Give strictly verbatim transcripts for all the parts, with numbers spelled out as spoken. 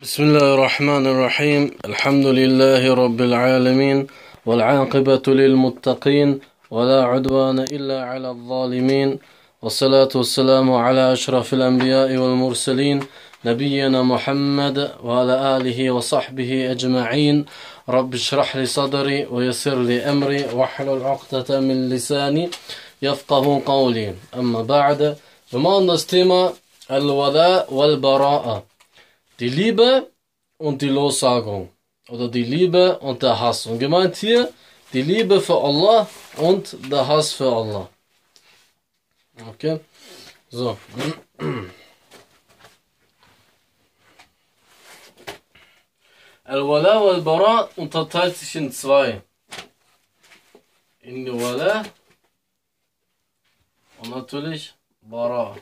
بسم الله الرحمن الرحيم الحمد لله رب العالمين والعاقبة للمتقين ولا عدوان إلا على الظالمين والصلاة والسلام على أشرف الأنبياء والمرسلين نبينا محمد وعلى آله وصحبه أجمعين رب اشرح لي صدري ويسر لي أمري واحلل عقدة من لساني يفقه قولي أما بعد بمعنى das Thema Al-Wala wal-Bara'a, die Liebe und die Lossagung oder die Liebe und der Hass. Und gemeint hier die Liebe für Allah und der Hass für Allah. Okay, so. Al-Wala wal-Bara unterteilt sich in zwei. In die Wala und natürlich Bara.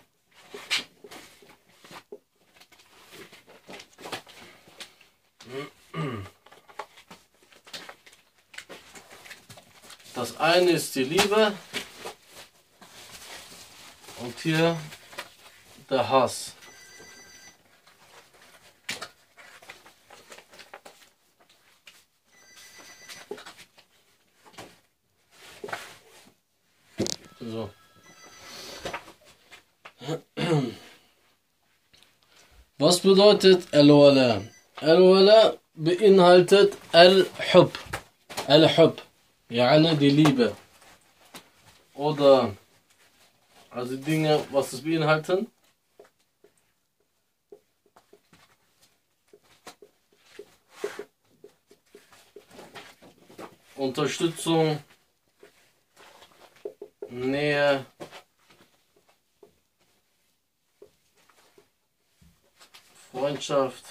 Das eine ist die Liebe und hier der Hass. So. Was bedeutet Al-Wala? Al-Wala beinhaltet Al-Hub. Al-Hub, yani die Liebe. Oder, also die Dinge, was es beinhalten. Unterstützung, Nähe, Freundschaft,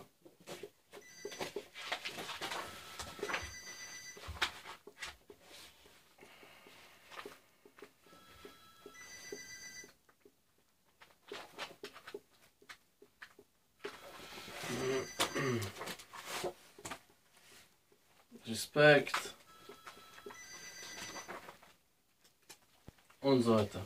Respekt und so weiter.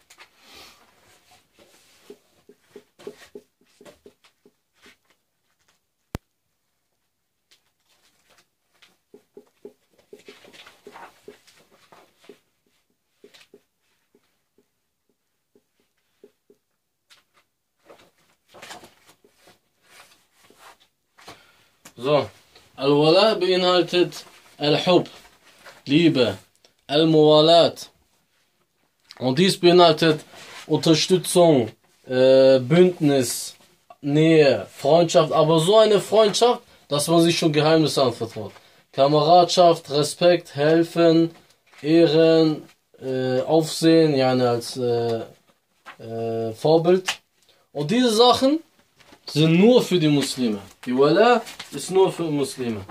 So, Al-Wala beinhaltet Al-Hub, Liebe, Al-Muwalat. Und dies beinhaltet Unterstützung, äh, Bündnis, Nähe, Freundschaft, aber so eine Freundschaft, dass man sich schon Geheimnisse anvertraut. Kameradschaft, Respekt, helfen, Ehren, äh, Aufsehen, ja, als äh, äh, Vorbild. Und diese Sachen sind nur für die Muslime. Die Wala ist nur für Muslime.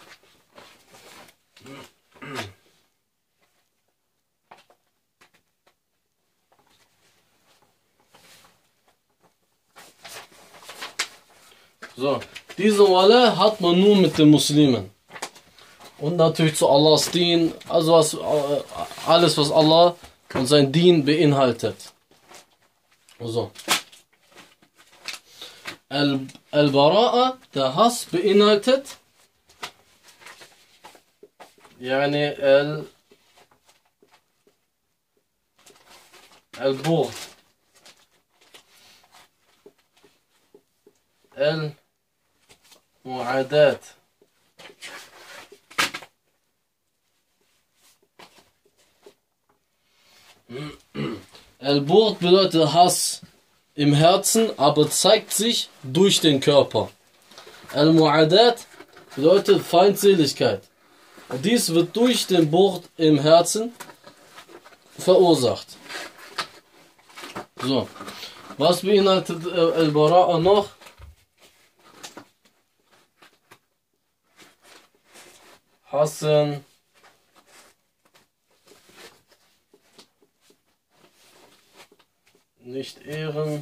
So, diese Wala hat man nur mit den Muslimen. Und natürlich zu Allahs Dien, also was, alles was Allah und sein Dien beinhaltet. So. Al-Bara'a, der Hass beinhaltet yani al al-Bughd, al-Mu'adat, al-Bughd bedeutet Hass im Herzen, aber zeigt sich durch den Körper. Al-Mu'adat bedeutet Feindseligkeit. Und dies wird durch den Bughd im Herzen verursacht. So, was beinhaltet Al-Bara'a noch? Hassen, nicht ehren,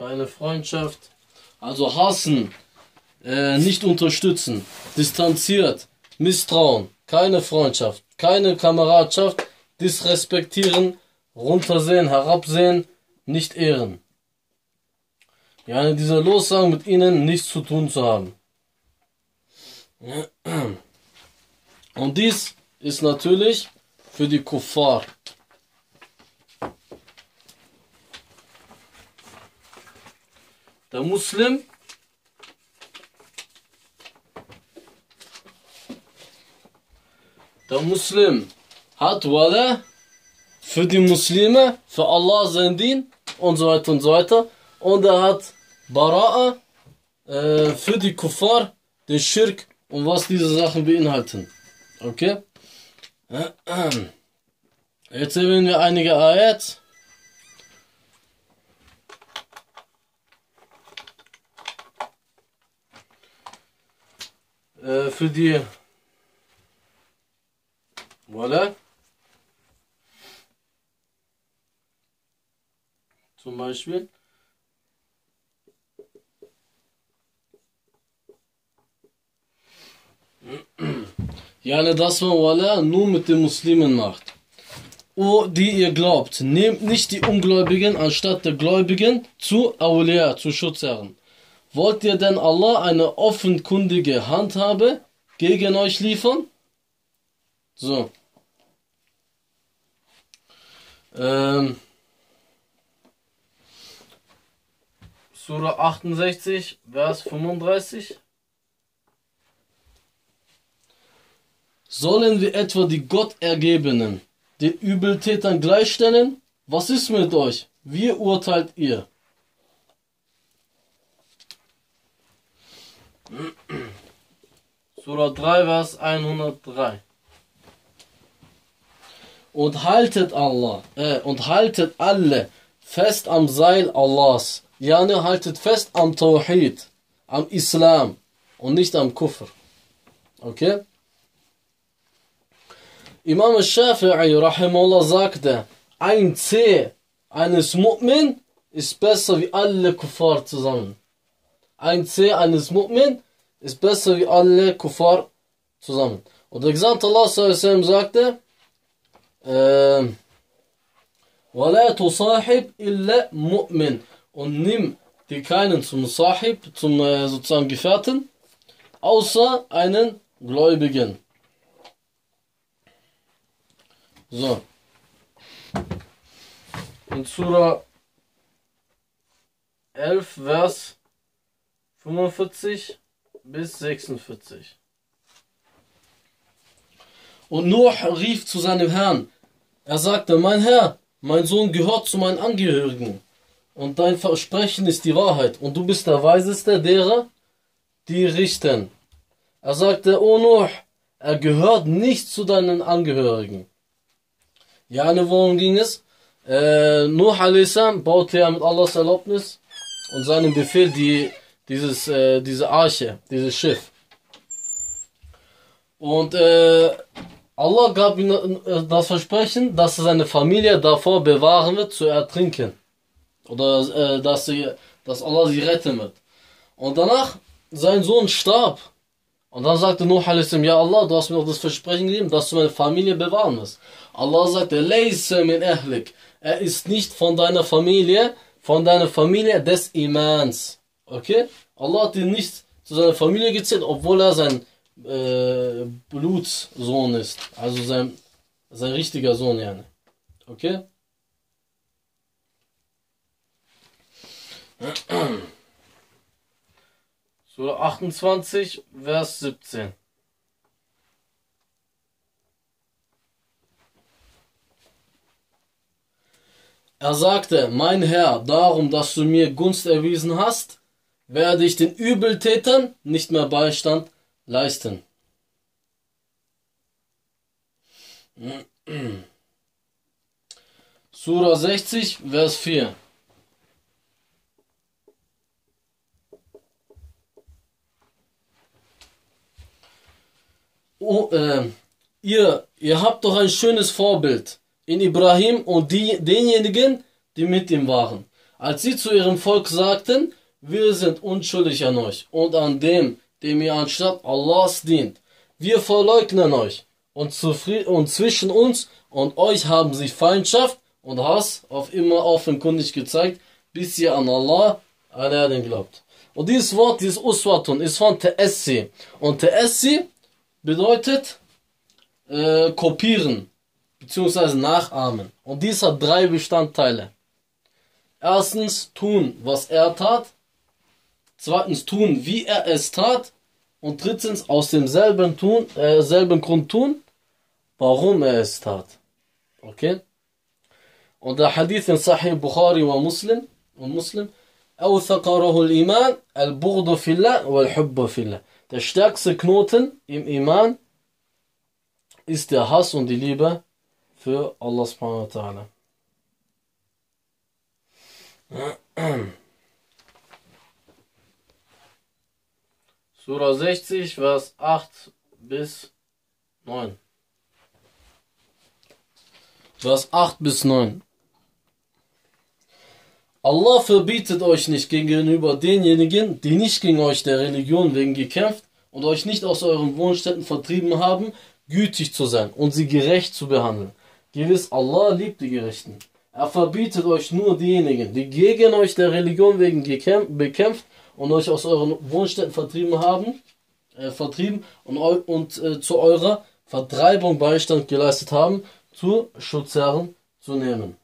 keine Freundschaft. Also hassen, äh, nicht unterstützen, distanziert, misstrauen, keine Freundschaft, keine Kameradschaft, disrespektieren, runtersehen, herabsehen, nicht ehren. Ja, diese Lossagen mit ihnen nichts zu tun zu haben. Und dies ist natürlich für die Kuffar. Der Muslim der Muslim hat Wala für die Muslime, für Allah sein Dien und so weiter und so weiter. Und er hat Bara'a äh, für die Kuffar, den Schirk und was diese Sachen beinhalten. Okay? Jetzt sehen wir einige Ayat. Äh, für die Wala. Zum Beispiel. Ja, dass man Wala nur mit den Muslimen macht. O, die ihr glaubt, nehmt nicht die Ungläubigen anstatt der Gläubigen zu Awliya, zu Schutzherren. Wollt ihr denn Allah eine offenkundige Handhabe gegen euch liefern? So. Ähm. Surah achtundsechzig, Vers fünfunddreißig. Sollen wir etwa die Gottergebenen den Übeltätern gleichstellen? Was ist mit euch? Wie urteilt ihr? Surah drei, Vers hundertdrei. Und haltet Allah, äh, und haltet alle fest am Seil Allahs. Ja, ne, haltet fest am Tawhid, am Islam und nicht am Kufr. Okay? Imam al-Shafi'i rahimahullah sagte, ein C eines Mu'min ist besser wie alle Kuffar zusammen. Ein C eines Mu'min ist besser wie alle Kuffar zusammen. Und der Gesandte Allah sallallahu alaihi wasallam sagte, وَلَا تُصَاحِبْ إِلَّا مُؤْمِنٍ und nimm dir keinen zum Sahib, zum äh, sozusagen Gefährten, außer einen Gläubigen. So. In Surah elf, Vers fünfundvierzig bis sechsundvierzig. Und Nuh rief zu seinem Herrn. Er sagte, mein Herr, mein Sohn gehört zu meinen Angehörigen. Und dein Versprechen ist die Wahrheit. Und du bist der Weiseste derer, die richten. Er sagte, O Nuh, er gehört nicht zu deinen Angehörigen. Ja, worum ging es? Äh, Nuh a.s. baute ja mit Allahs Erlaubnis und seinem Befehl die, dieses, äh, diese Arche, dieses Schiff. Und äh, Allah gab ihm das Versprechen, dass er seine Familie davor bewahren wird, zu ertrinken. Oder äh, dass, sie, dass Allah sie retten wird. Und danach, sein Sohn starb. Und dann sagte Nuh a.s. Ja Allah, du hast mir noch das Versprechen gegeben, dass du meine Familie bewahren wirst. Allah sagte, Laysa min ahlik. Er ist nicht von deiner Familie, von deiner Familie des Imans. Okay? Allah hat ihn nicht zu seiner Familie gezählt, obwohl er sein äh, Blutssohn ist. Also sein, sein richtiger Sohn, ja. Okay? Surah achtundzwanzig, Vers siebzehn. Er sagte, mein Herr, darum, dass du mir Gunst erwiesen hast, werde ich den Übeltätern nicht mehr Beistand leisten. Surah sechzig, Vers vier. Oh, äh, ihr, ihr habt doch ein schönes Vorbild in Ibrahim und die, denjenigen, die mit ihm waren. als sie zu ihrem Volk sagten, wir sind unschuldig an euch und an dem, dem ihr anstatt Allahs dient. Wir verleugnen euch und, und zwischen uns und euch haben sie Feindschaft und Hass auf immer offenkundig gezeigt, bis ihr an Allah allein glaubt. Und dieses Wort, dieses Uswatun, ist von Ta'assi. Und Ta'assi bedeutet äh, kopieren, beziehungsweise nachahmen. Und dies hat drei Bestandteile. Erstens, tun, was er tat. Zweitens, tun, wie er es tat. Und drittens, aus demselben tun, äh, selben Grund tun, warum er es tat. Okay? Und der Hadith in Sahih Bukhari und Muslim, und Muslim, أوثقره الإيمان البغض في الله والحب في الله. Der stärkste Knoten im Iman ist der Hass und die Liebe für Allah subhanahu wa ta'ala. Surah sechzig, Vers acht bis neun. Vers acht bis neun. Allah verbietet euch nicht gegenüber denjenigen, die nicht gegen euch der Religion wegen gekämpft und euch nicht aus euren Wohnstätten vertrieben haben, gütig zu sein und sie gerecht zu behandeln. Gewiss, Allah liebt die Gerechten. Er verbietet euch nur diejenigen, die gegen euch der Religion wegen bekämpft und euch aus euren Wohnstätten vertrieben haben, äh, vertrieben und, und äh, zu eurer Vertreibung Beistand geleistet haben, zu Schutzherren zu nehmen.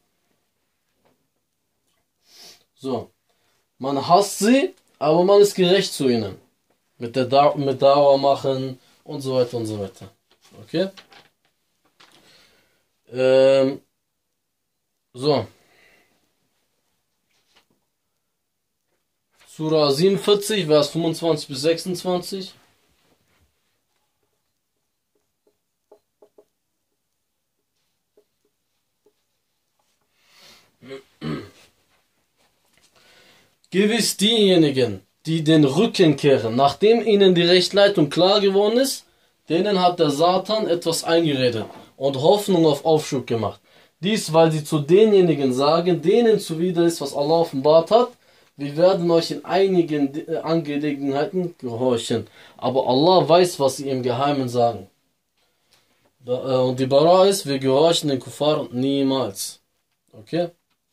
So, man hasst sie, aber man ist gerecht zu ihnen. Mit der da mit Dauer machen und so weiter und so weiter. Okay? Ähm, so. Surah siebenundvierzig, Vers fünfundzwanzig bis sechsundzwanzig. Gewiss diejenigen, die den Rücken kehren, nachdem ihnen die Rechtleitung klar geworden ist, denen hat der Satan etwas eingeredet und Hoffnung auf Aufschub gemacht. Dies, weil sie zu denjenigen sagen, denen zuwider ist, was Allah offenbart hat, wir werden euch in einigen Angelegenheiten gehorchen. Aber Allah weiß, was sie im Geheimen sagen. Und die Bara ist, wir gehorchen den Kuffar niemals. Okay?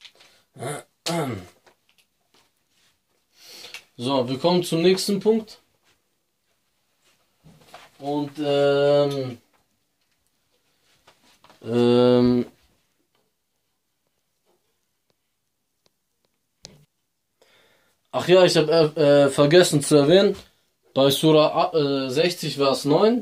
So, wir kommen zum nächsten Punkt. Und ähm, ähm, ach ja, ich habe äh, vergessen zu erwähnen, bei Surah äh, sechzig, Vers neun,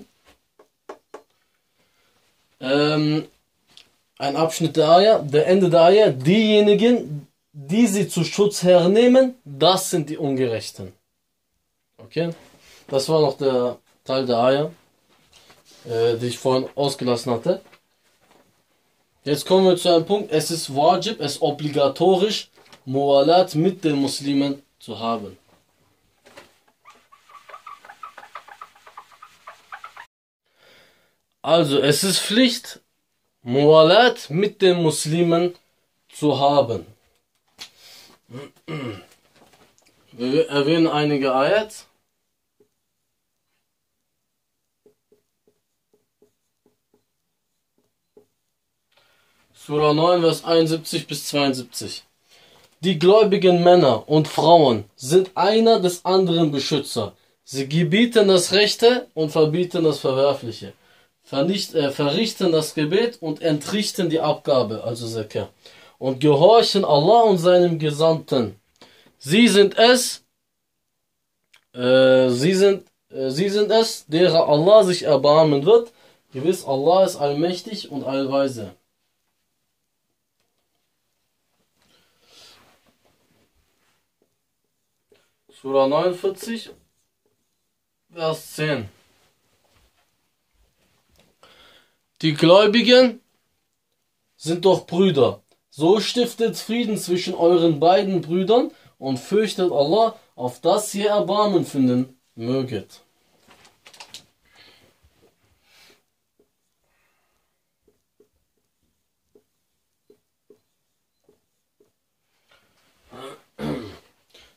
ähm, ein Abschnitt der Ayah, der Ende der Ayah, diejenigen, die sie zu Schutz hernehmen, das sind die Ungerechten. Okay? Das war noch der Teil der Ayah, äh, die ich vorhin ausgelassen hatte. Jetzt kommen wir zu einem Punkt, es ist wajib, es ist obligatorisch, Muwalat mit den Muslimen zu haben. Also, es ist Pflicht, Muwalat mit den Muslimen zu haben. Wir erwähnen einige Ayat. Surah neun, Vers einundsiebzig bis zweiundsiebzig. Die gläubigen Männer und Frauen sind einer des anderen Beschützer. Sie gebieten das Rechte und verbieten das Verwerfliche. Vernicht, äh, verrichten das Gebet und entrichten die Abgabe, also Zakah. Und gehorchen Allah und seinem Gesandten. Sie sind es, äh, sie sind, äh, sie sind es, derer Allah sich erbarmen wird. Gewiss, Allah ist allmächtig und allweise. Surah neunundvierzig, Vers zehn. Die Gläubigen sind doch Brüder. So stiftet Frieden zwischen euren beiden Brüdern und fürchtet Allah, auf das ihr Erbarmen finden möget.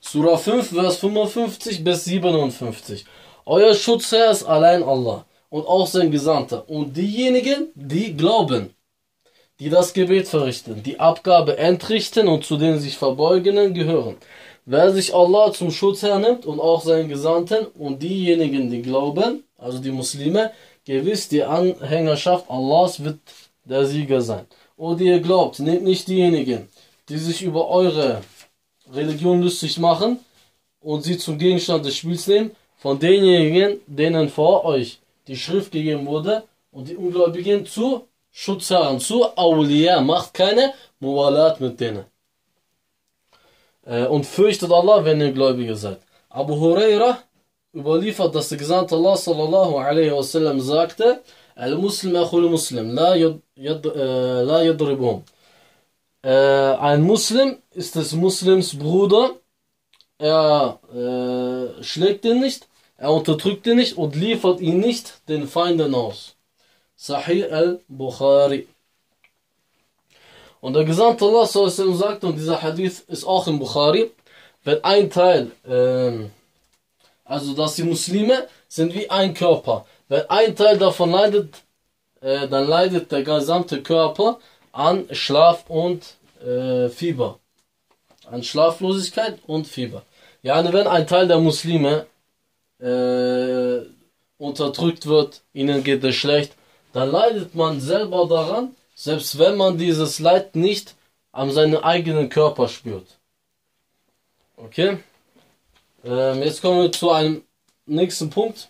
Surah fünf, Vers fünfundfünfzig bis siebenundfünfzig. Euer Schutzherr ist allein Allah und auch sein Gesandter. Und diejenigen, die glauben, die das Gebet verrichten, die Abgabe entrichten und zu den sich Verbeugenden gehören. Wer sich Allah zum Schutzherr nimmt und auch seinen Gesandten und diejenigen, die glauben, also die Muslime, gewiss die Anhängerschaft Allahs wird der Sieger sein. Und ihr glaubt, nehmt nicht diejenigen, die sich über eure Religion lustig machen und sie zum Gegenstand des Spiels nehmen, von denjenigen, denen vor euch die Schrift gegeben wurde und die Ungläubigen zu Schutzherren, zu Awliya, macht keine Muwalat mit denen. Äh, und fürchtet Allah, wenn ihr Gläubige seid. Abu Huraira überliefert, dass der Gesandte Allah sallallahu alaihi wasallam sagte, Al-Muslim akhul Muslim, la yadribuhum. Ein Muslim ist des Muslims Bruder, er äh, schlägt ihn nicht, er unterdrückt ihn nicht und liefert ihn nicht den Feinden aus. Sahih al-Bukhari. Und der Gesandte Allah sallallahu alaihi wasallam sagt, und dieser Hadith ist auch im Bukhari, wenn ein Teil, äh, also dass die Muslime sind wie ein Körper, wenn ein Teil davon leidet, äh, dann leidet der gesamte Körper an Schlaf und äh, Fieber. An Schlaflosigkeit und Fieber. Ja, wenn ein Teil der Muslime äh, unterdrückt wird, ihnen geht es schlecht, dann leidet man selber daran, selbst wenn man dieses Leid nicht an seinem eigenen Körper spürt. Okay? Ähm, jetzt kommen wir zu einem nächsten Punkt.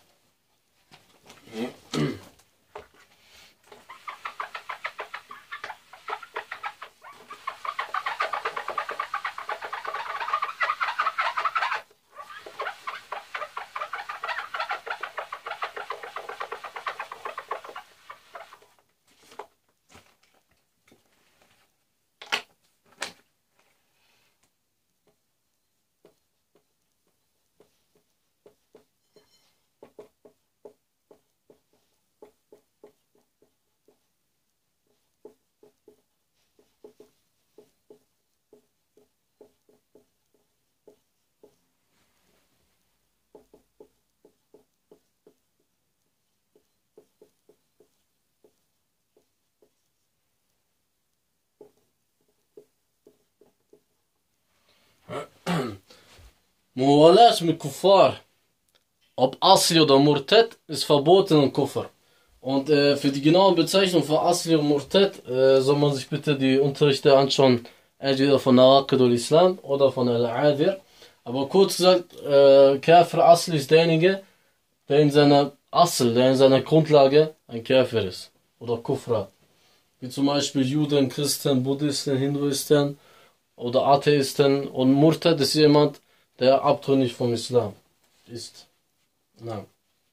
Muwalat mit Kuffar, ob Asli oder Murtad, ist verboten in Kufr. Und äh, für die genaue Bezeichnung von Asli und Murtad äh, soll man sich bitte die Unterrichte anschauen, entweder von Nawaqid al-Islam oder von Al-Adir. Aber kurz gesagt, äh, Kafir Asli ist derjenige, der in seiner Asl, der in seiner Grundlage ein Kafir ist. Oder Kufra. Wie zum Beispiel Juden, Christen, Buddhisten, Hinduisten oder Atheisten. Und Murtad ist jemand, der abtrünnig vom Islam ist. Nein.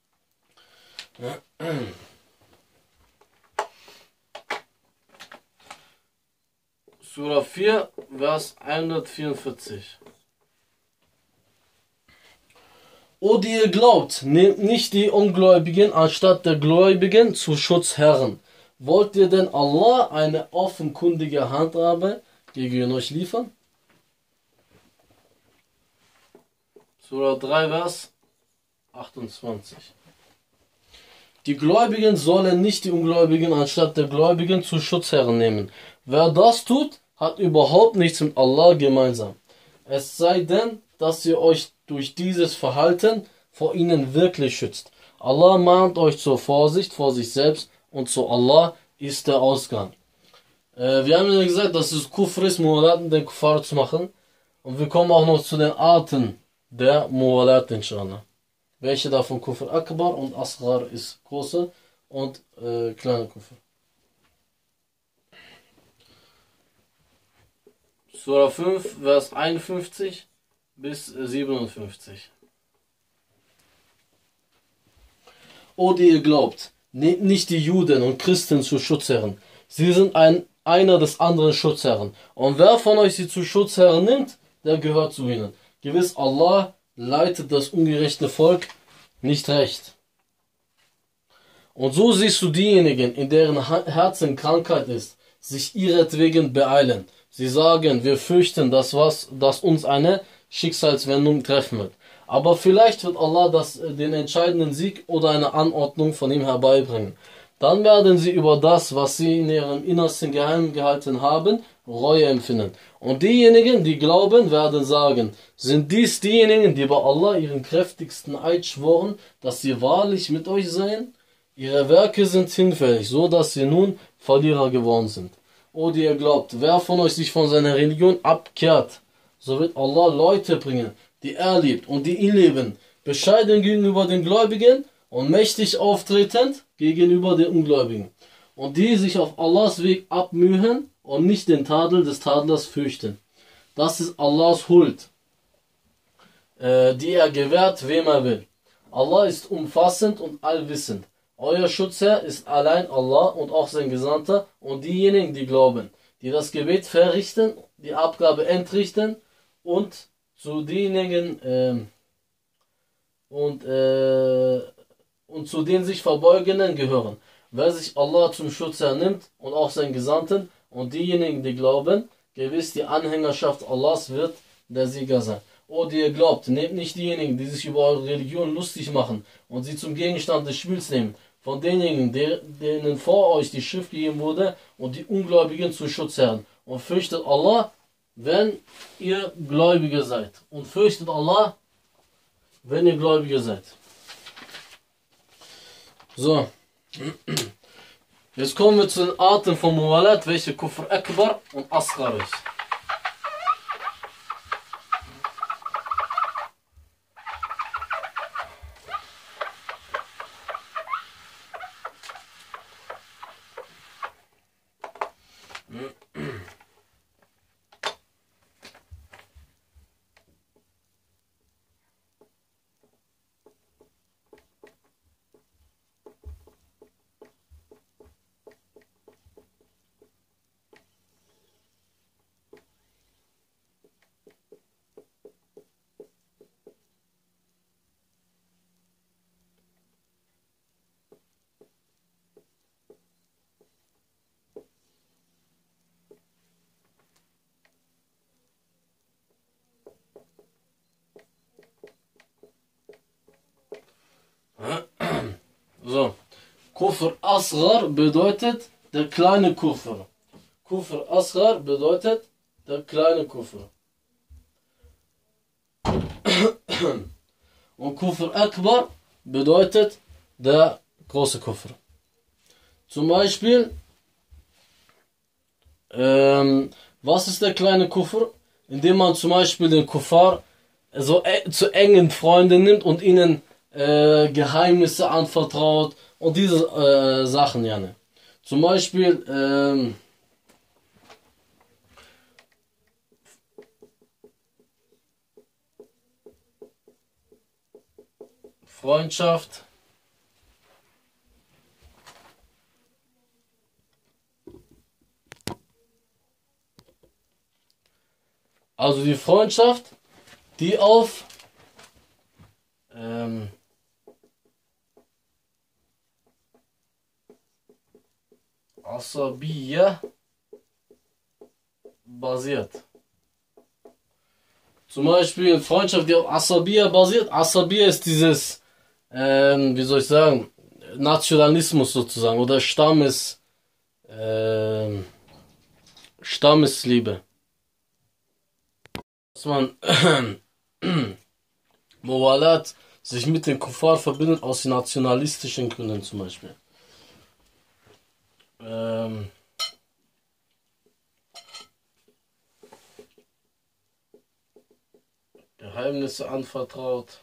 Surah vier, Vers hundertvierundvierzig. O die ihr glaubt, nehmt nicht die Ungläubigen anstatt der Gläubigen zu Schutzherren. Wollt ihr denn Allah eine offenkundige Handhabe gegen euch liefern? Surah drei, Vers achtundzwanzig. Die Gläubigen sollen nicht die Ungläubigen anstatt der Gläubigen zu Schutzherren nehmen. Wer das tut, hat überhaupt nichts mit Allah gemeinsam. Es sei denn, dass ihr euch durch dieses Verhalten vor ihnen wirklich schützt. Allah mahnt euch zur Vorsicht vor sich selbst und zu Allah ist der Ausgang. Äh, wir haben ja gesagt, dass es Kufr ist, Muwalaten den Kuffar zu machen. Und wir kommen auch noch zu den Arten der Muwalat, inshallah. Welche davon Kufr Akbar und Asghar ist große und äh, kleine Kufr. Surah fünf, Vers einundfünfzig bis siebenundfünfzig. O die ihr glaubt, nehmt nicht die Juden und Christen zu Schutzherren. Sie sind ein, einer des anderen Schutzherren. Und wer von euch sie zu Schutzherren nimmt, der gehört zu ihnen. Gewiss, Allah leitet das ungerechte Volk nicht recht. Und so siehst du diejenigen, in deren Herzen Krankheit ist, sich ihretwegen beeilen. Sie sagen, wir fürchten, dass, was, dass uns eine Schicksalswendung treffen wird. Aber vielleicht wird Allah das, den entscheidenden Sieg oder eine Anordnung von ihm herbeibringen. Dann werden sie über das, was sie in ihrem Innersten geheim gehalten haben, Reue empfinden. Und diejenigen, die glauben, werden sagen, sind dies diejenigen, die bei Allah ihren kräftigsten Eid schworen, dass sie wahrlich mit euch seien? Ihre Werke sind hinfällig, so dass sie nun Verlierer geworden sind. O die ihr glaubt, wer von euch sich von seiner Religion abkehrt, so wird Allah Leute bringen, die er liebt und die ihn lieben, bescheiden gegenüber den Gläubigen und mächtig auftretend gegenüber den Ungläubigen. Und die sich auf Allahs Weg abmühen und nicht den Tadel des Tadlers fürchten. Das ist Allahs Huld, äh, die er gewährt, wem er will. Allah ist umfassend und allwissend. Euer Schutzherr ist allein Allah und auch sein Gesandter und diejenigen, die glauben, die das Gebet verrichten, die Abgabe entrichten und zu denjenigen äh, und, äh, und zu den sich Verbeugenden gehören. Wer sich Allah zum Schutzherr nimmt und auch seinen Gesandten und diejenigen, die glauben, gewiss die Anhängerschaft Allahs wird der Sieger sein. O die ihr glaubt, nehmt nicht diejenigen, die sich über eure Religion lustig machen und sie zum Gegenstand des Spiels nehmen, von denjenigen, denen vor euch die Schrift gegeben wurde und die Ungläubigen zu Schutzherren. Und fürchtet Allah, wenn ihr Gläubige seid. Und fürchtet Allah, wenn ihr Gläubige seid. So. Jetzt kommen wir zu den Arten von Muwalat, welche Kufr Akbar und Asghar ist. So, Kufr Asghar bedeutet der kleine Kufr. Kufr Asghar bedeutet der kleine Kufr. Und Kufr Akbar bedeutet der große Kufr. Zum Beispiel, ähm, was ist der kleine Kufr? Indem man zum Beispiel den Kuffar so e zu engen Freunden nimmt und ihnen äh, Geheimnisse anvertraut und diese äh, Sachen, ja. Ne? Zum Beispiel, ähm, Freundschaft, also die Freundschaft, die auf ähm, Asabiya basiert. Zum Beispiel Freundschaft, die auf Asabiya basiert. Asabiya ist dieses, ähm, wie soll ich sagen, Nationalismus sozusagen oder Stammes, ähm, Stammesliebe. Dass man Muwalat sich mit dem Kuffar verbindet aus nationalistischen Gründen zum Beispiel. Ähm, Geheimnisse anvertraut.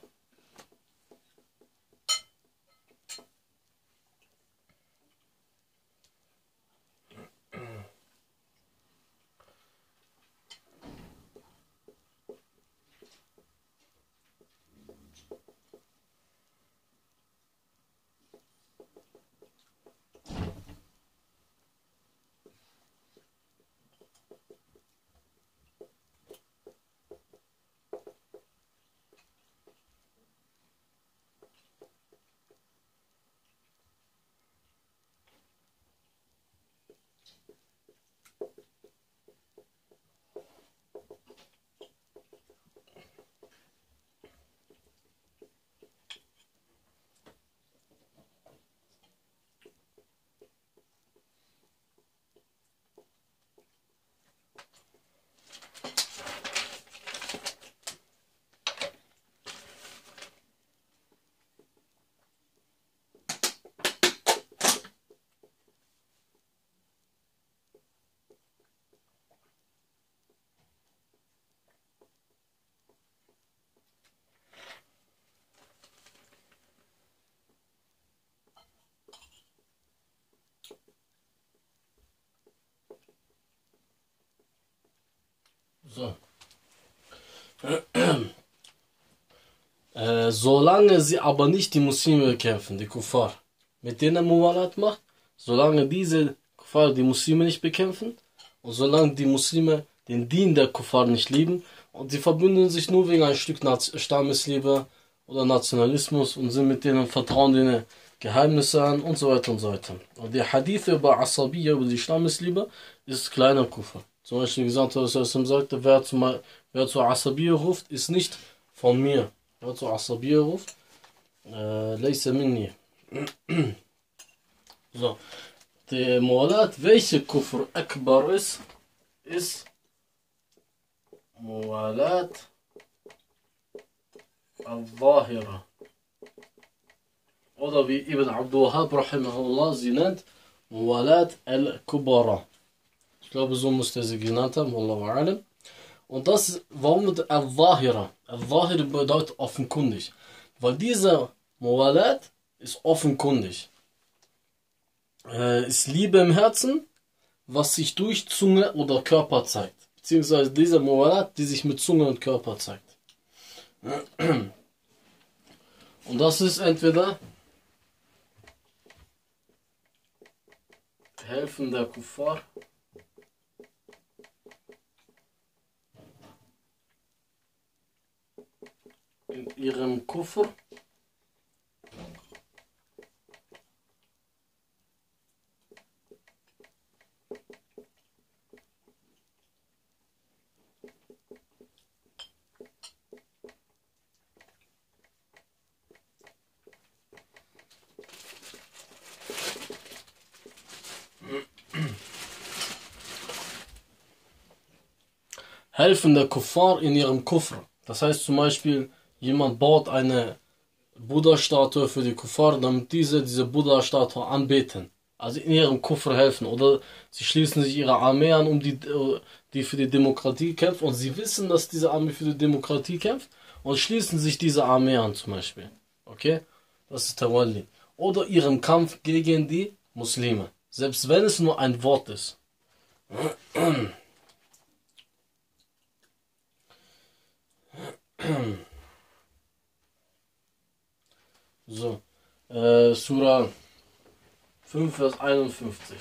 So. Äh, solange sie aber nicht die Muslime bekämpfen, die Kuffar, mit denen er Muwalat macht, solange diese Kuffar die Muslime nicht bekämpfen und solange die Muslime den Dien der Kuffar nicht lieben und sie verbünden sich nur wegen ein Stück Stammesliebe oder Nationalismus und sind mit denen, vertrauen denen Geheimnisse an und so weiter und so weiter. Und der Hadith über Asabiyya, über die Stammesliebe, ist kleiner Kuffar. Zum Beispiel gesagt, dass er sagte, wer zu, wer zu Asabiyya ruft, ist nicht von mir. Wer zu Asabiyya ruft, äh, laysa minni. So. Der Muwalat, welche Kufr Akbar ist, ist Muwalat al-Zahira. Oder wie Ibn Abdul Wahhab rahimahullah sie nennt, Muwalat al-Kubara. Ich glaube, so muss der sie genannt haben, Wallahu a'lam. Und das, warum wird al-Zahira? Al-Zahira bedeutet offenkundig. Weil dieser Muwalat ist offenkundig. Äh, ist Liebe im Herzen, was sich durch Zunge oder Körper zeigt. Beziehungsweise dieser Muwalat, die sich mit Zunge und Körper zeigt. Und das ist entweder Helfen der Kuffar in ihrem Kufr helfen der Kuffar in ihrem Kufr. Das heißt zum Beispiel, jemand baut eine Buddha-Statue für die Kuffar, damit diese diese Buddha-Statue anbeten. Also in ihrem Kufr helfen. Oder sie schließen sich ihrer Armee an, um die, die für die Demokratie kämpft. Und sie wissen, dass diese Armee für die Demokratie kämpft. Und schließen sich diese Armee an zum Beispiel. Okay? Das ist Tawalli. Oder ihrem Kampf gegen die Muslime. Selbst wenn es nur ein Wort ist. So, äh, Surah fünf, Vers einundfünfzig.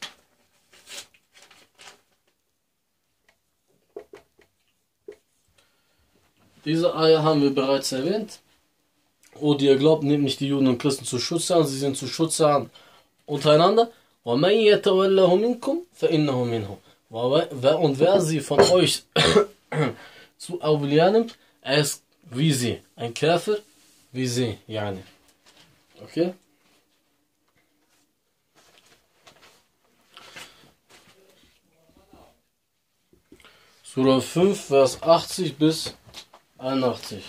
Diese Eier haben wir bereits erwähnt. O, die ihr glaubt, nehmt nicht die Juden und Christen zu Schutz an, sie sind zu Schutz an untereinander. وَمَنْ يَتَوَلَّهُ مِنْكُمْ فَإِنَّهُ مِنْهُ. Und wer sie von euch zu Awliya nimmt, er ist wie sie. Ein Käfer wie sie, yani. Okay? Surah fünf, Vers achtzig bis einundachtzig.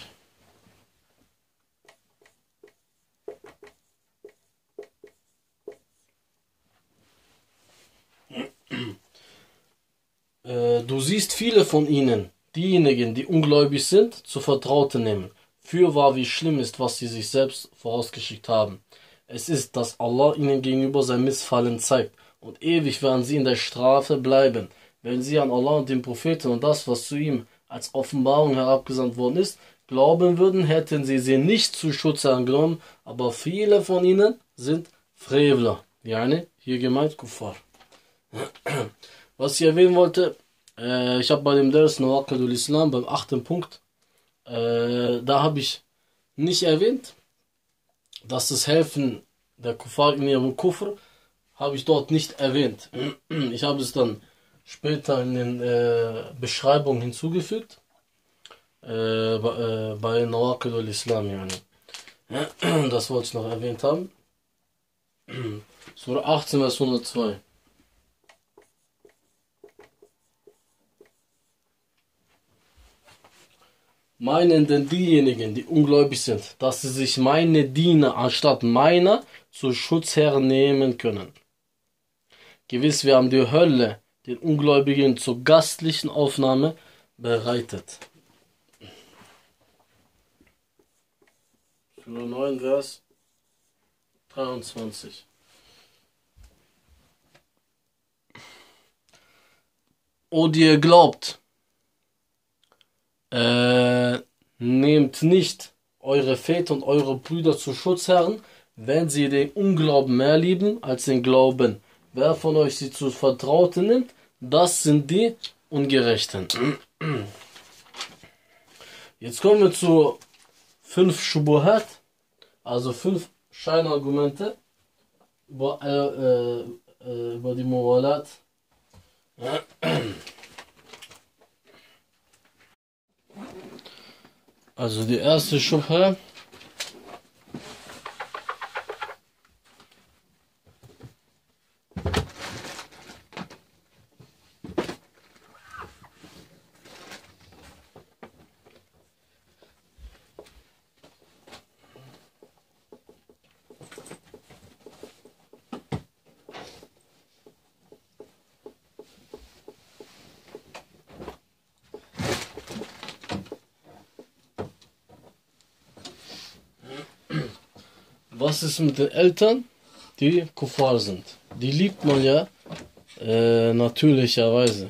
Du siehst viele von ihnen, diejenigen, die ungläubig sind, zu Vertraute nehmen. Fürwahr, wie schlimm ist, was sie sich selbst vorausgeschickt haben. Es ist, dass Allah ihnen gegenüber sein Missfallen zeigt, und ewig werden sie in der Strafe bleiben. Wenn sie an Allah und den Propheten und das, was zu ihm als Offenbarung herabgesandt worden ist, glauben würden, hätten sie sie nicht zu Schutz angenommen, aber viele von ihnen sind Frevler. Yani, hier gemeint Kuffar. Was ich erwähnen wollte, äh, ich habe bei dem Ders Nawaqidul Islam beim achten Punkt, äh, da habe ich nicht erwähnt, dass das Helfen der Kuffar in ihrem Kufr, habe ich dort nicht erwähnt. Ich habe es dann später in den äh, Beschreibungen hinzugefügt, äh, bei, äh, bei Nawaqidul Islam. Yani. Das wollte ich noch erwähnt haben. Surah achtzehn, Vers hundertzwei. Meinen denn diejenigen, die ungläubig sind, dass sie sich meine Diener anstatt meiner zu Schutzherren nehmen können? Gewiss, wir haben die Hölle den Ungläubigen zur gastlichen Aufnahme bereitet. Surah neun, Vers dreiundzwanzig. O, die ihr glaubt, Äh, nehmt nicht eure Väter und eure Brüder zu Schutzherren, wenn sie den Unglauben mehr lieben als den Glauben. Wer von euch sie zu Vertrauten nimmt, das sind die Ungerechten. Jetzt kommen wir zu fünf Shubuhat, also fünf Scheinargumente über, äh, äh, über die Muwalat. Also die erste Schubha. Was ist mit den Eltern, die Kuffar sind? Die liebt man ja äh, natürlicherweise.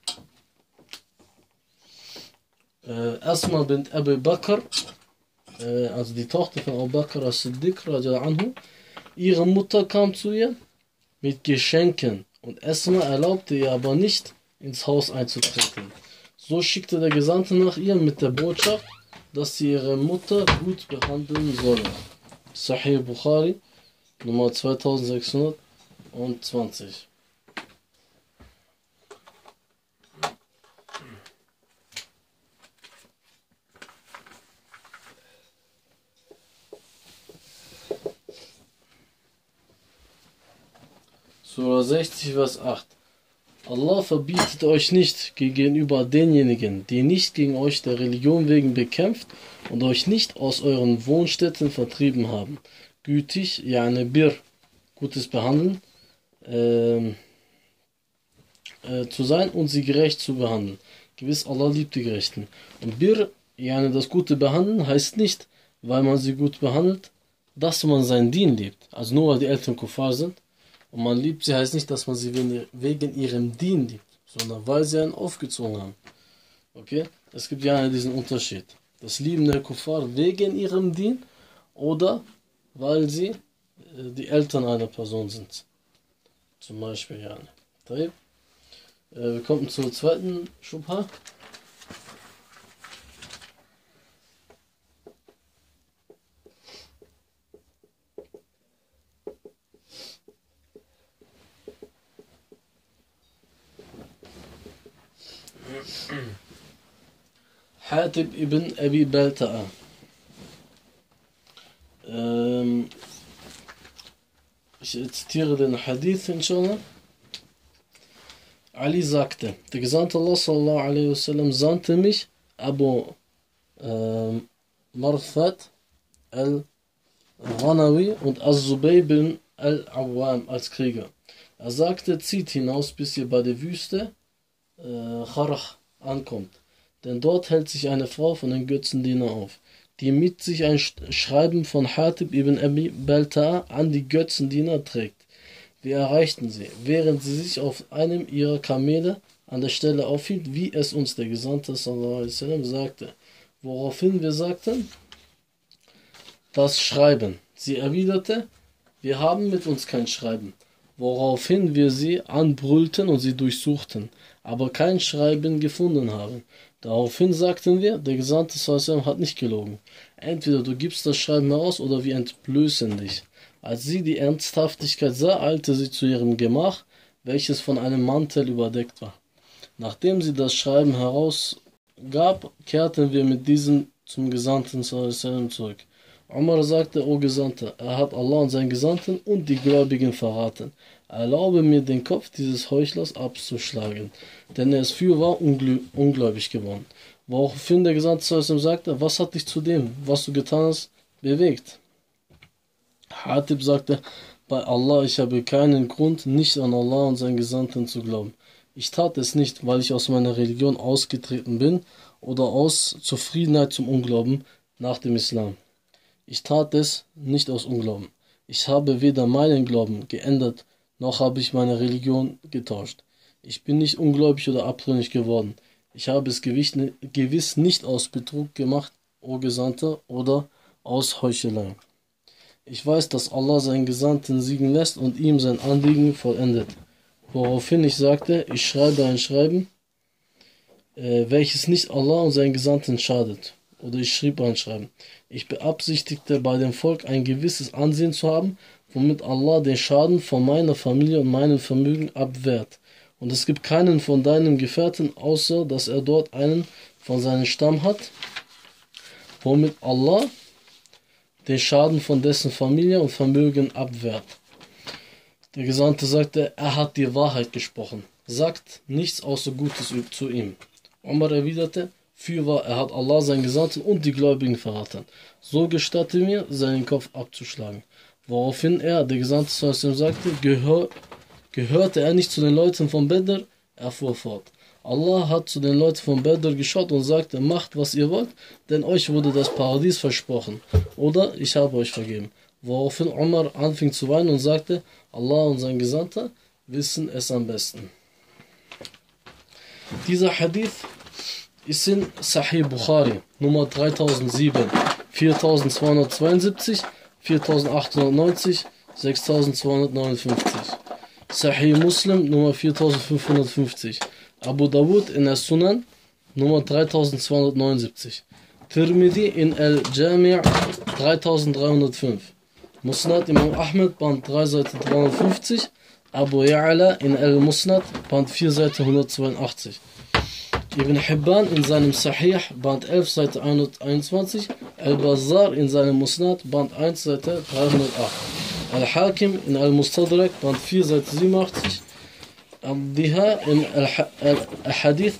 Äh, erstmal bin Abu Bakr, äh, also die Tochter von Abu Bakr as-Siddiq, anhu, ihre Mutter kam zu ihr mit Geschenken und Esma erlaubte ihr aber nicht, ins Haus einzutreten. So schickte der Gesandte nach ihr mit der Botschaft, dass sie ihre Mutter gut behandeln solle. Sahih Bukhari, Nummer zweitausendsechshundertzwanzig. Surah sechzig, Vers acht. Allah verbietet euch nicht gegenüber denjenigen, die nicht gegen euch der Religion wegen bekämpft und euch nicht aus euren Wohnstätten vertrieben haben. Gütig, yani bir, gutes behandeln, äh, äh, zu sein und sie gerecht zu behandeln. Gewiss, Allah liebt die Gerechten. Und bir, yani das gute behandeln, heißt nicht, weil man sie gut behandelt, dass man seinen Dien liebt. Also nur weil die Eltern Kuffar sind. Und man liebt sie, heißt nicht, dass man sie wegen ihrem Dien liebt, sondern weil sie einen aufgezogen haben. Okay? Es gibt ja diesen Unterschied. Das Lieben der Kuffar wegen ihrem Dien oder weil sie äh, die Eltern einer Person sind. Zum Beispiel, ja. Äh, wir kommen zur zweiten Schubha. Hatib ibn Abi Balta'a. Ähm, ich zitiere den Hadith, inshallah. Ali sagte, der Gesandte Allah sallallahu alaihi wasallam sandte mich, Abu ähm, Marfat al-Ghanawi und Az-Zubayr bin al-Awwam als Krieger. Er sagte, zieht hinaus, bis ihr bei der Wüste äh, Kharach ankommt. Denn dort hält sich eine Frau von den Götzendiener auf, die mit sich ein Schreiben von Hatib ibn Abi Balta'a an die Götzendiener trägt. Wir erreichten sie, während sie sich auf einem ihrer Kamele an der Stelle aufhielt, wie es uns der Gesandte sallallahu alaihi wasallam sagte. Woraufhin wir sagten, das Schreiben. Sie erwiderte, wir haben mit uns kein Schreiben. Woraufhin wir sie anbrüllten und sie durchsuchten, aber kein Schreiben gefunden haben. Daraufhin sagten wir, der Gesandte sallallahu alaihi wasallam hat nicht gelogen. Entweder du gibst das Schreiben heraus oder wir entblößen dich. Als sie die Ernsthaftigkeit sah, eilte sie zu ihrem Gemach, welches von einem Mantel überdeckt war. Nachdem sie das Schreiben herausgab, kehrten wir mit diesem zum Gesandten sallallahu alaihi wasallam zurück. Umar sagte, O Gesandter, er hat Allah und seinen Gesandten und die Gläubigen verraten. Erlaube mir, den Kopf dieses Heuchlers abzuschlagen, denn er ist fürwahr ungläubig geworden. Woraufhin der Gesandte sallallahu alaihi wasallam sagte, was hat dich zu dem, was du getan hast, bewegt? Hatib sagte, bei Allah, ich habe keinen Grund, nicht an Allah und seinen Gesandten zu glauben. Ich tat es nicht, weil ich aus meiner Religion ausgetreten bin oder aus Zufriedenheit zum Unglauben nach dem Islam. Ich tat es nicht aus Unglauben. Ich habe weder meinen Glauben geändert, noch habe ich meine Religion getauscht. Ich bin nicht ungläubig oder abtrünnig geworden. ich habe es gewiss nicht aus Betrug gemacht, o Gesandter, oder aus Heuchelei. Ich weiß, dass Allah seinen Gesandten siegen lässt und ihm sein Anliegen vollendet. Woraufhin ich sagte, ich schreibe ein Schreiben, äh, welches nicht Allah und seinen Gesandten schadet. Oder ich schrieb ein Schreiben. Ich beabsichtigte bei dem Volk ein gewisses Ansehen zu haben, womit Allah den Schaden von meiner Familie und meinem Vermögen abwehrt. Und es gibt keinen von deinen Gefährten, außer dass er dort einen von seinem Stamm hat, womit Allah den Schaden von dessen Familie und Vermögen abwehrt. Der Gesandte sagte, er hat die Wahrheit gesprochen. Sagt nichts außer Gutes zu ihm. Umar erwiderte, fürwahr, er hat Allah, seinen Gesandten und die Gläubigen verraten. So gestatte mir, seinen Kopf abzuschlagen. Woraufhin er, der Gesandte sagte, gehör, gehörte er nicht zu den Leuten von Badr? Er fuhr fort. Allah hat zu den Leuten von Badr geschaut und sagte, macht, was ihr wollt, denn euch wurde das Paradies versprochen. Oder ich habe euch vergeben. Woraufhin Umar anfing zu weinen und sagte, Allah und sein Gesandter wissen es am besten. Dieser Hadith ist in Sahih Bukhari, Nummer dreitausendsieben, viertausendzweihundertzweiundsiebzig, viertausendachthundertneunzig, sechstausendzweihundertneunundfünfzig. Sahih Muslim, Nummer viertausendfünfhundertfünfzig. Abu Dawud in As-Sunan, Nummer dreitausendzweihundertneunundsiebzig. Tirmidhi in Al-Jami' dreitausenddreihundertfünf. Musnad Imam Ahmed, Band drei, Seite dreihundertfünfzig. Abu Ya'la in Al-Musnad, Band vier, Seite hundertzweiundachtzig. Ibn Hibban in seinem Sahih, Band elf, Seite hunderteinundzwanzig. Al-Bazzar in seinem Musnad, Band eins, Seite dreihundertacht. Al-Hakim in Al-Mustadrak, Band vier, Seite siebenundachtzig. Al-Diha in Al-Hadith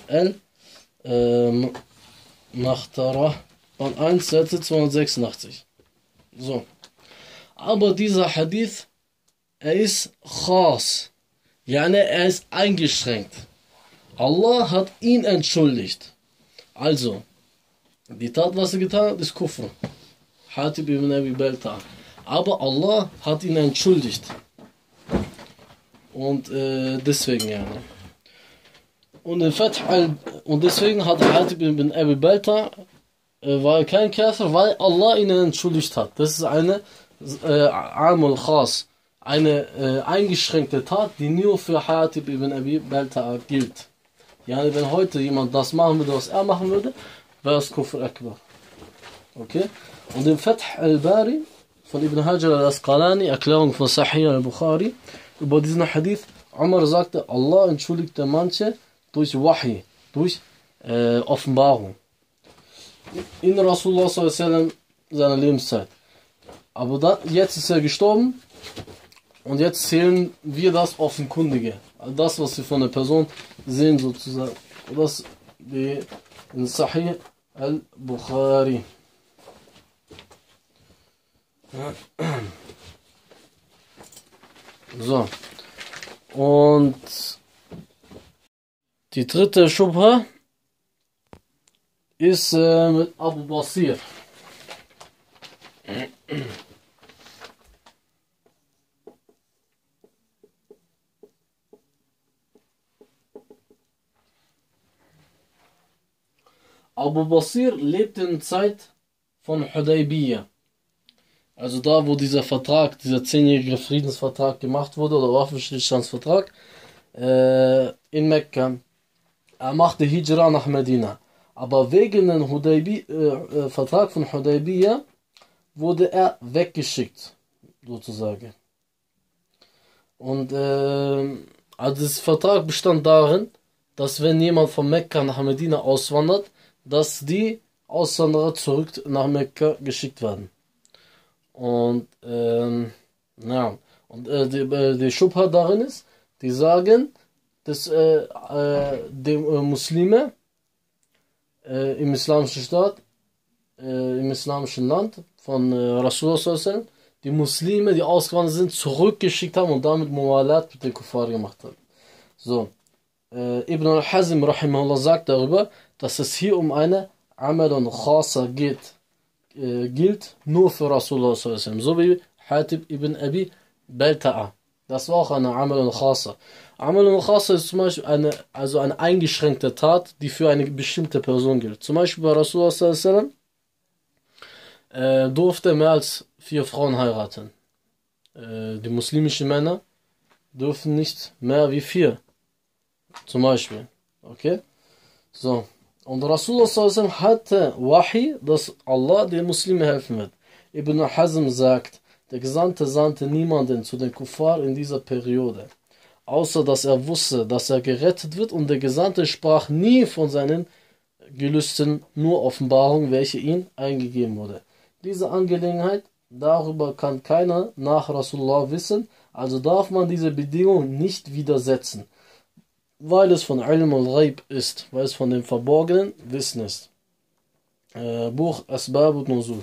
Al-Machtara, Band eins, Seite zweihundertsechsundachtzig. So. Aber dieser Hadith, er ist khas. Yani er ist eingeschränkt. Allah hat ihn entschuldigt. Also, die Tat, was er getan hat, ist Kufr. Hatib ibn Abi Balta'a. Aber Allah hat ihn entschuldigt. Und äh, deswegen, ja. Und, in Fath al und deswegen hat Hatib ibn Abi Balta'a äh, war kein Käfer, weil Allah ihn entschuldigt hat. Das ist eine äh, Amul Khas. Eine äh, eingeschränkte Tat, die nur für Hatib ibn Abi Balta'a gilt. Ja, wenn heute jemand das machen würde, was er machen würde, wäre es Kufr Akbar. Okay? Und im Fath al-Bari von Ibn Hajar al-Asqalani, Erklärung von Sahih al-Bukhari, über diesen Hadith, Umar sagte, Allah entschuldigte manche durch Wahi, durch äh, Offenbarung. In Rasulullah sallallahu alaihi wasallam seiner Lebenszeit. Aber da, jetzt ist er gestorben. Und jetzt zählen wir das Offenkundige. Das, was wir von der Person sehen, sozusagen. Und das wie in Sahih al-Bukhari. So. Und die dritte Schubha ist äh, mit Abu Basir. Abu Basir lebte in der Zeit von Hudaybiyah. Also da, wo dieser Vertrag, dieser zehnjährige Friedensvertrag gemacht wurde, oder Waffenstillstandsvertrag, äh, in Mekka. Er machte Hijra nach Medina. Aber wegen dem Hudaybi, äh, Vertrag von Hudaybiyah wurde er weggeschickt, sozusagen. Und äh, also das Vertrag bestand darin, dass wenn jemand von Mekka nach Medina auswandert, dass die Auswanderer zurück nach Mekka geschickt werden. Und ähm, ja, und äh, die, äh, die Schubha darin ist, die sagen, dass äh, äh, die äh, Muslime äh, im islamischen Staat, äh, im islamischen Land von äh, Rasulullah sallallahu alaihi wasallam, die Muslime, die ausgewandert sind, zurückgeschickt haben und damit Muwalat mit den Kuffar gemacht haben. So, äh, Ibn al-Hazm rahimahullah sagt darüber, dass es hier um eine Amal und Khasa geht, äh, gilt nur für Rasulullah sallallahu alaihi wasallam, so wie Hatib ibn Abi Balta'a. Das war auch eine Amal al-Khasa. Amal al-Khasa ist zum Beispiel eine, also eine eingeschränkte Tat, die für eine bestimmte Person gilt. Zum Beispiel bei Rasulullah sallallahu alaihi wasallam äh, durfte mehr als vier Frauen heiraten. Äh, die muslimischen Männer dürfen nicht mehr wie vier. Zum Beispiel. Okay? So. Und Rasulullah sallallahu alaihi wasallam hatte Wahi, dass Allah den Muslimen helfen wird. Ibn Hazm sagt, der Gesandte sandte niemanden zu den Kuffar in dieser Periode, außer dass er wusste, dass er gerettet wird, und der Gesandte sprach nie von seinen Gelüsten, nur Offenbarung, welche ihm eingegeben wurde. Diese Angelegenheit, darüber kann keiner nach Rasulullah wissen, also darf man diese Bedingung nicht widersetzen, weil es von Ilm al-Ghaib ist, weil es von dem verborgenen Wissen ist. Äh, Buch Asbab al-Nuzul.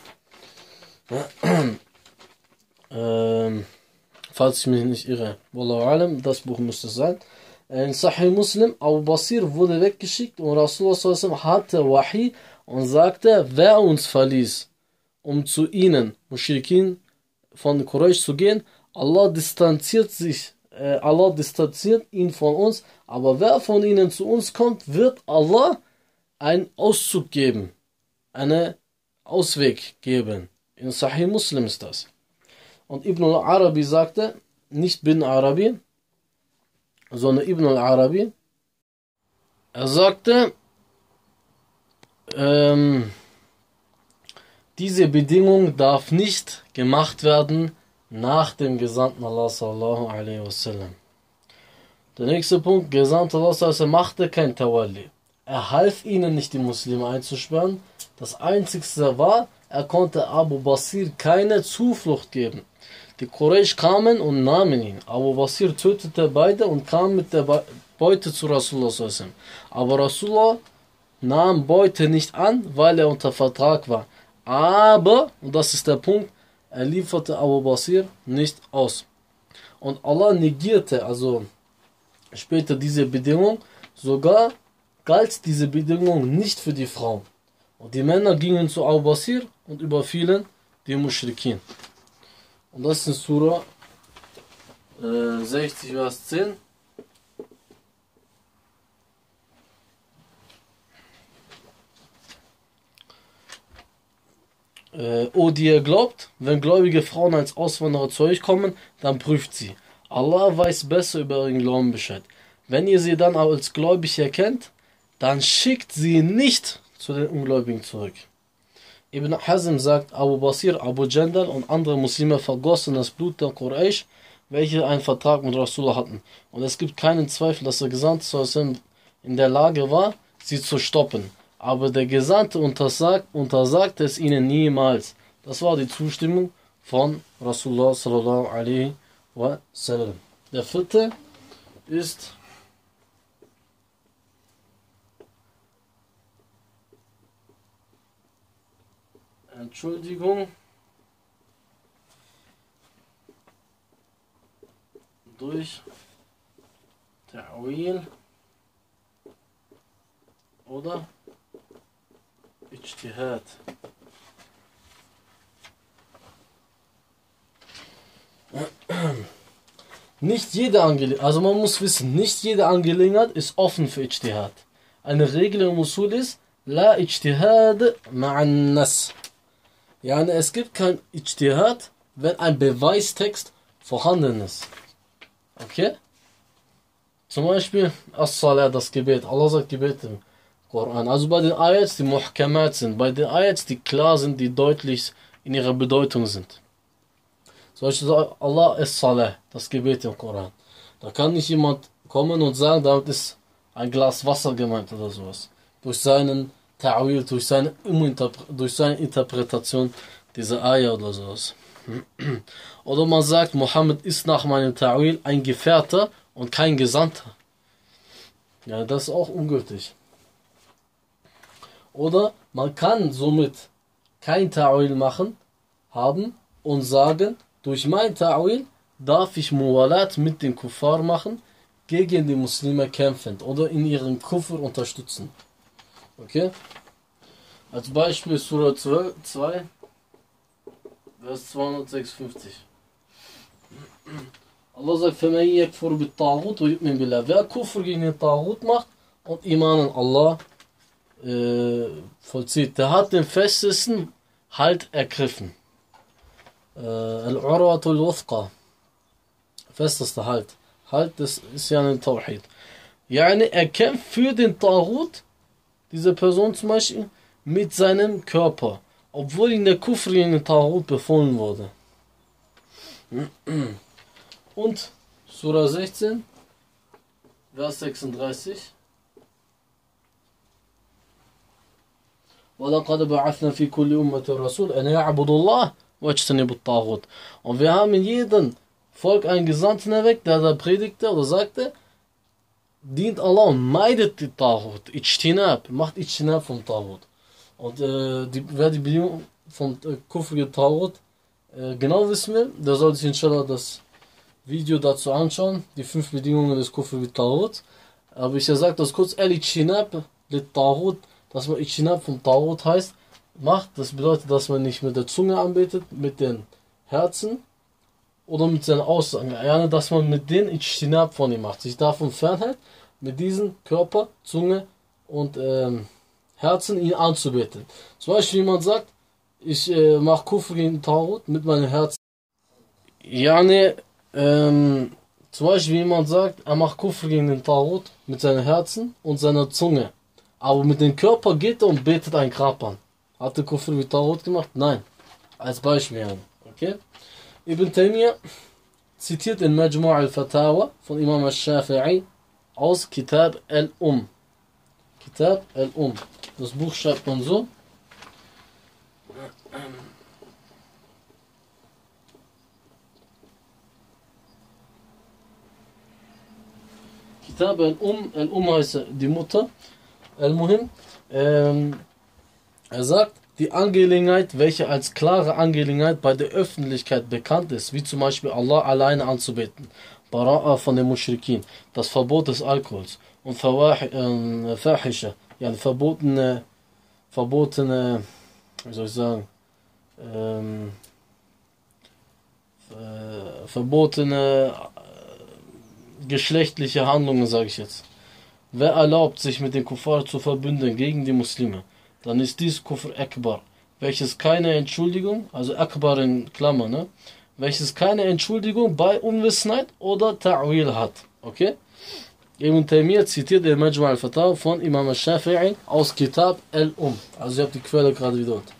Ähm, falls ich mich nicht irre. Wallahu alam, das Buch müsste es sein. In Sahih Muslim, Abu Basir wurde weggeschickt und Rasulullah sallallahu alaihi wasallam hatte Wahi und sagte, wer uns verließ, um zu ihnen, Mushrikin von Quraysh zu gehen, Allah distanziert sich, äh, Allah distanziert ihn von uns, aber wer von ihnen zu uns kommt, wird Allah einen Auszug geben, einen Ausweg geben. In Sahih Muslim ist das. Und Ibn al-Arabi sagte, nicht Bin Arabi, sondern Ibn al-Arabi, er sagte, ähm, diese Bedingung darf nicht gemacht werden nach dem Gesandten Allah sallallahu alaihi wasallam. Der nächste Punkt, Gesandte Allah sallallahu alaihi wasallam machte kein Tawalli. Er half ihnen nicht, die Muslime einzusperren. Das Einzigste war, er konnte Abu Basir keine Zuflucht geben. Die Quraysh kamen und nahmen ihn. Abu Basir tötete beide und kam mit der Beute zu Rasulullah sallallahu alaihi wasallam. Aber Rasulullah nahm Beute nicht an, weil er unter Vertrag war. Aber, und das ist der Punkt, er lieferte Abu Basir nicht aus. Und Allah negierte also später diese Bedingung, sogar galt diese Bedingung nicht für die Frauen. Und die Männer gingen zu Abu Basir und überfielen die Mushrikin. Und das ist in Surah äh, sechzig, Vers zehn. Äh, o die ihr glaubt, wenn gläubige Frauen als Auswanderer zu euch kommen, dann prüft sie. Allah weiß besser über ihren Glauben Bescheid. Wenn ihr sie dann als gläubig erkennt, dann schickt sie nicht zu den Ungläubigen zurück. Ibn Hazm sagt, Abu Basir, Abu Jandal und andere Muslime vergossen das Blut der Quraysh, welche einen Vertrag mit Rasulullah hatten. Und es gibt keinen Zweifel, dass der Gesandte in der Lage war, sie zu stoppen. Aber der Gesandte untersagt, untersagte es ihnen niemals. Das war die Zustimmung von Rasulullah sallallahu alaihi wasallam. Der vierte ist Entschuldigung durch Ta'wil oder Ijtihad. Nicht jede Angelegenheit, also man muss wissen, nicht jede Angelegenheit ist offen für Ijtihad. Eine Regel im Usul ist, La Ijtihad ma'an nas. Ja, es gibt kein Ijtihad, wenn ein Beweistext vorhanden ist. Okay? Zum Beispiel As-Salat, das Gebet. Allah sagt Gebet im Koran. Also bei den Ayats, die Muhkamat sind, bei den Ayats, die klar sind, die deutlich in ihrer Bedeutung sind. Zum Beispiel sagt Allah ist Salat, das Gebet im Koran. Da kann nicht jemand kommen und sagen, damit ist ein Glas Wasser gemeint oder sowas. Durch seinen Ta'wil, durch seine, durch seine Interpretation dieser Ayah oder sowas. Oder man sagt, Mohammed ist nach meinem Ta'wil ein Gefährter und kein Gesandter. Ja, das ist auch ungültig. Oder man kann somit kein Ta'wil machen, haben und sagen, durch mein Ta'wil darf ich Muwalat mit den Kuffar machen, gegen die Muslime kämpfen oder in ihrem Kufr unterstützen. Okay? Als Beispiel Surah zwei, Vers zweihundertsechsundfünfzig. Allah sagt, wer Kufr gegen den Taghut macht und Iman an Allah äh, vollzieht, der hat den festesten Halt ergriffen. Äh, Al-Urwatul Wuthqa, festester Halt. Halt, das ist ja ein Tawhid. Yani, er kämpft für den Taghut, diese Person zum Beispiel, mit seinem Körper, obwohl ihm der Kufr gegen den Taghut befohlen wurde. Und Surah sechzehn, Vers sechsunddreißig. وَلَقَدْ بَعَثْنَا فِي كُلِّ أُمَّةٍ رَسُولًا أَنْ يَعْبُدُوا اللَّهَ وَاجْتَنِبُوا الطَّاغُوتَ. Und wir haben in jedem Volk einen Gesandten erweckt, der da predigte oder sagte, dient Allah und meidet die Taghut. Ijtinab, macht Ijtinab vom Taghut. Und äh, die, wer die Bedingung vom äh, Kufr Taghut äh, genau wissen will, der soll sich inshallah das Video dazu anschauen, die fünf Bedingungen des Kufr Taghut. Aber ich sage das kurz, Al-Ijtinab lit Taghut, dass man Ijtinab vom Taghut heißt, macht, das bedeutet, dass man nicht mit der Zunge anbetet, mit den Herzen oder mit seinen Aussagen, ja, dass man mit den Ijtinab von ihm macht, sich davon fernhält, mit diesem Körper, Zunge und ähm, Herzen ihn anzubeten. Zum Beispiel jemand sagt, ich äh, mache Kufr gegen Taghut mit meinem Herzen. Ja, ne, ähm, zum Beispiel jemand sagt, er macht Kufr gegen den Taghut mit seinem Herzen und seiner Zunge. Aber mit dem Körper geht er und betet ein Grab an. Hat der Kufr wie Taghut gemacht? Nein. Als Beispiel. Okay? Ibn Taymiyyah zitiert in Majmu' al-Fatawa von Imam al-Shafi'i aus Kitab al-Um. Kitab al-Um. Das Buch schreibt man so. Kitab al-Um. Al-Um heißt die Mutter. Al-Muhim. Ähm, er sagt, die Angelegenheit, welche als klare Angelegenheit bei der Öffentlichkeit bekannt ist, wie zum Beispiel Allah alleine anzubeten, Bara'a von den Mushrikin, das Verbot des Alkohols und Fahisha, ja, verbotene, verbotene, wie soll ich sagen, ähm, äh, verbotene äh, geschlechtliche Handlungen, sage ich jetzt. Wer erlaubt, sich mit den Kuffar zu verbünden gegen die Muslime, dann ist dies Kufr Akbar, welches keine Entschuldigung, also Akbar in Klammer, ne, welches keine Entschuldigung bei Unwissenheit oder Ta'wil hat. Okay? Ibn Taymiyyah zitiert den Majmu' al-Fatawa von Imam al-Shafi'i aus Kitab al-Um. Also ihr habt die Quelle gerade wieder dort.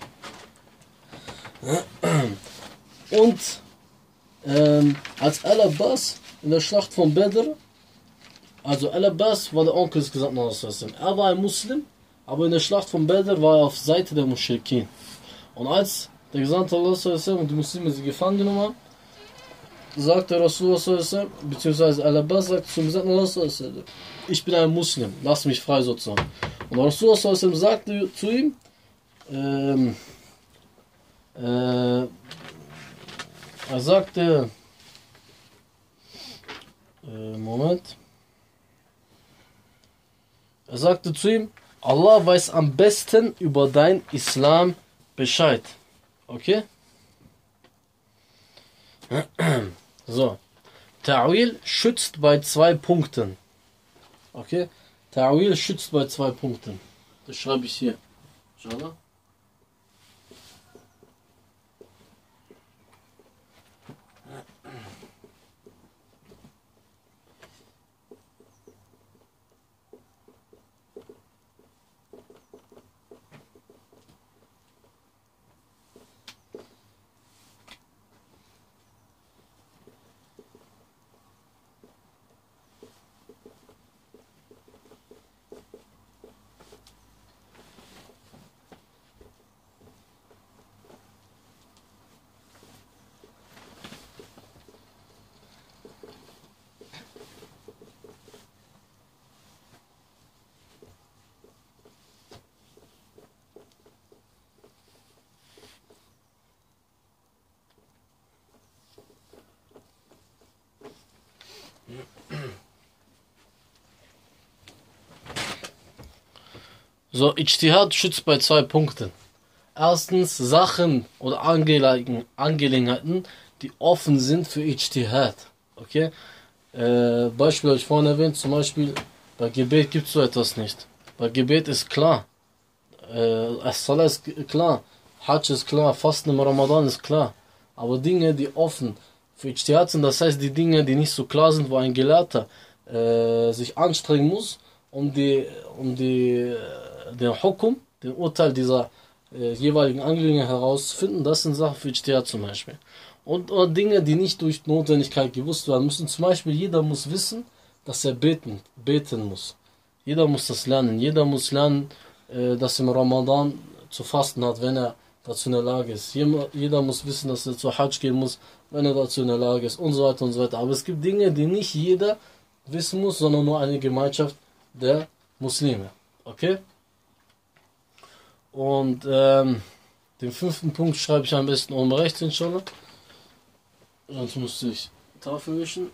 Und ähm, als Al-Abbas in der Schlacht von Badr, also Al-Abbas war der Onkel des Gesandten Allah. Er war ein Muslim, aber in der Schlacht von Badr war er auf Seite der Mushrikin. Und als der Gesandte Allah und die Muslime sie gefangen genommen haben, sagte Rasulullah, beziehungsweise Al-Abbas sagt zum Gesandten Allah, ich bin ein Muslim, lass mich frei sozusagen. Und Rasulullah sagte zu ihm, ähm, äh, er sagte, äh, Moment, er sagte zu ihm, Allah weiß am besten über dein Islam Bescheid. Okay? So. Ta'wil schützt bei zwei Punkten. Okay? Ta'wil schützt bei zwei Punkten. Das schreibe ich hier. Schau. So, Ijtihad schützt bei zwei Punkten. Erstens Sachen oder Angelegenheiten, die offen sind für Ijtihad. Okay? Äh, Beispiel habe ich vorhin erwähnt, zum Beispiel bei Gebet gibt es so etwas nicht. Bei Gebet ist klar, äh, As-Salah ist klar, Hajj ist klar, Fasten im Ramadan ist klar. Aber Dinge, die offen für Ijtihad sind, das heißt die Dinge, die nicht so klar sind, wo ein Gelehrter äh, sich anstrengen muss, um, die, um die, den Hukum, den Urteil dieser äh, jeweiligen Angelegenheit herauszufinden, das sind Sachen für Ijtihad zum Beispiel. Und oder Dinge, die nicht durch Notwendigkeit gewusst werden müssen. Zum Beispiel, jeder muss wissen, dass er beten, beten muss. Jeder muss das lernen. Jeder muss lernen, äh, dass im Ramadan zu fasten hat, wenn er dazu in der Lage ist. Jeder muss wissen, dass er zu Hajj gehen muss, wenn er dazu in der Lage ist und so weiter und so weiter. Aber es gibt Dinge, die nicht jeder wissen muss, sondern nur eine Gemeinschaft der Muslime. Okay? Und ähm, den fünften Punkt schreibe ich am besten oben rechts, inshallah. Sonst musste ich Tafel wischen.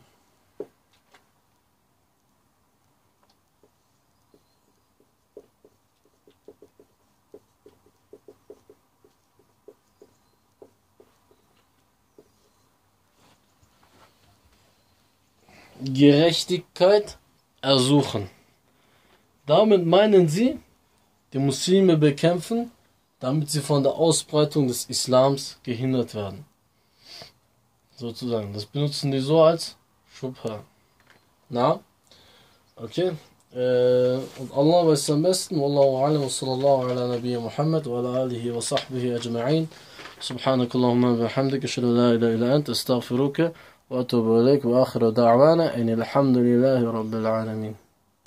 Gerechtigkeit ersuchen. Damit meinen sie, die Muslime bekämpfen, damit sie von der Ausbreitung des Islams gehindert werden. Sozusagen. Das benutzen die so als Schubha. Na? Okay. Äh, und Allah weiß am besten. Wallahu a'lam wa sallallahu ala nabiyyi Muhammad wa ala alihi wa sahbihi ajma'in. Subhanakallahumma wa bihamdika ashhadu an la ilaha illa anta astaghfiruka wa atubu ilayk wa akhiru da'wana in alhamdulillahi rabbil alamin.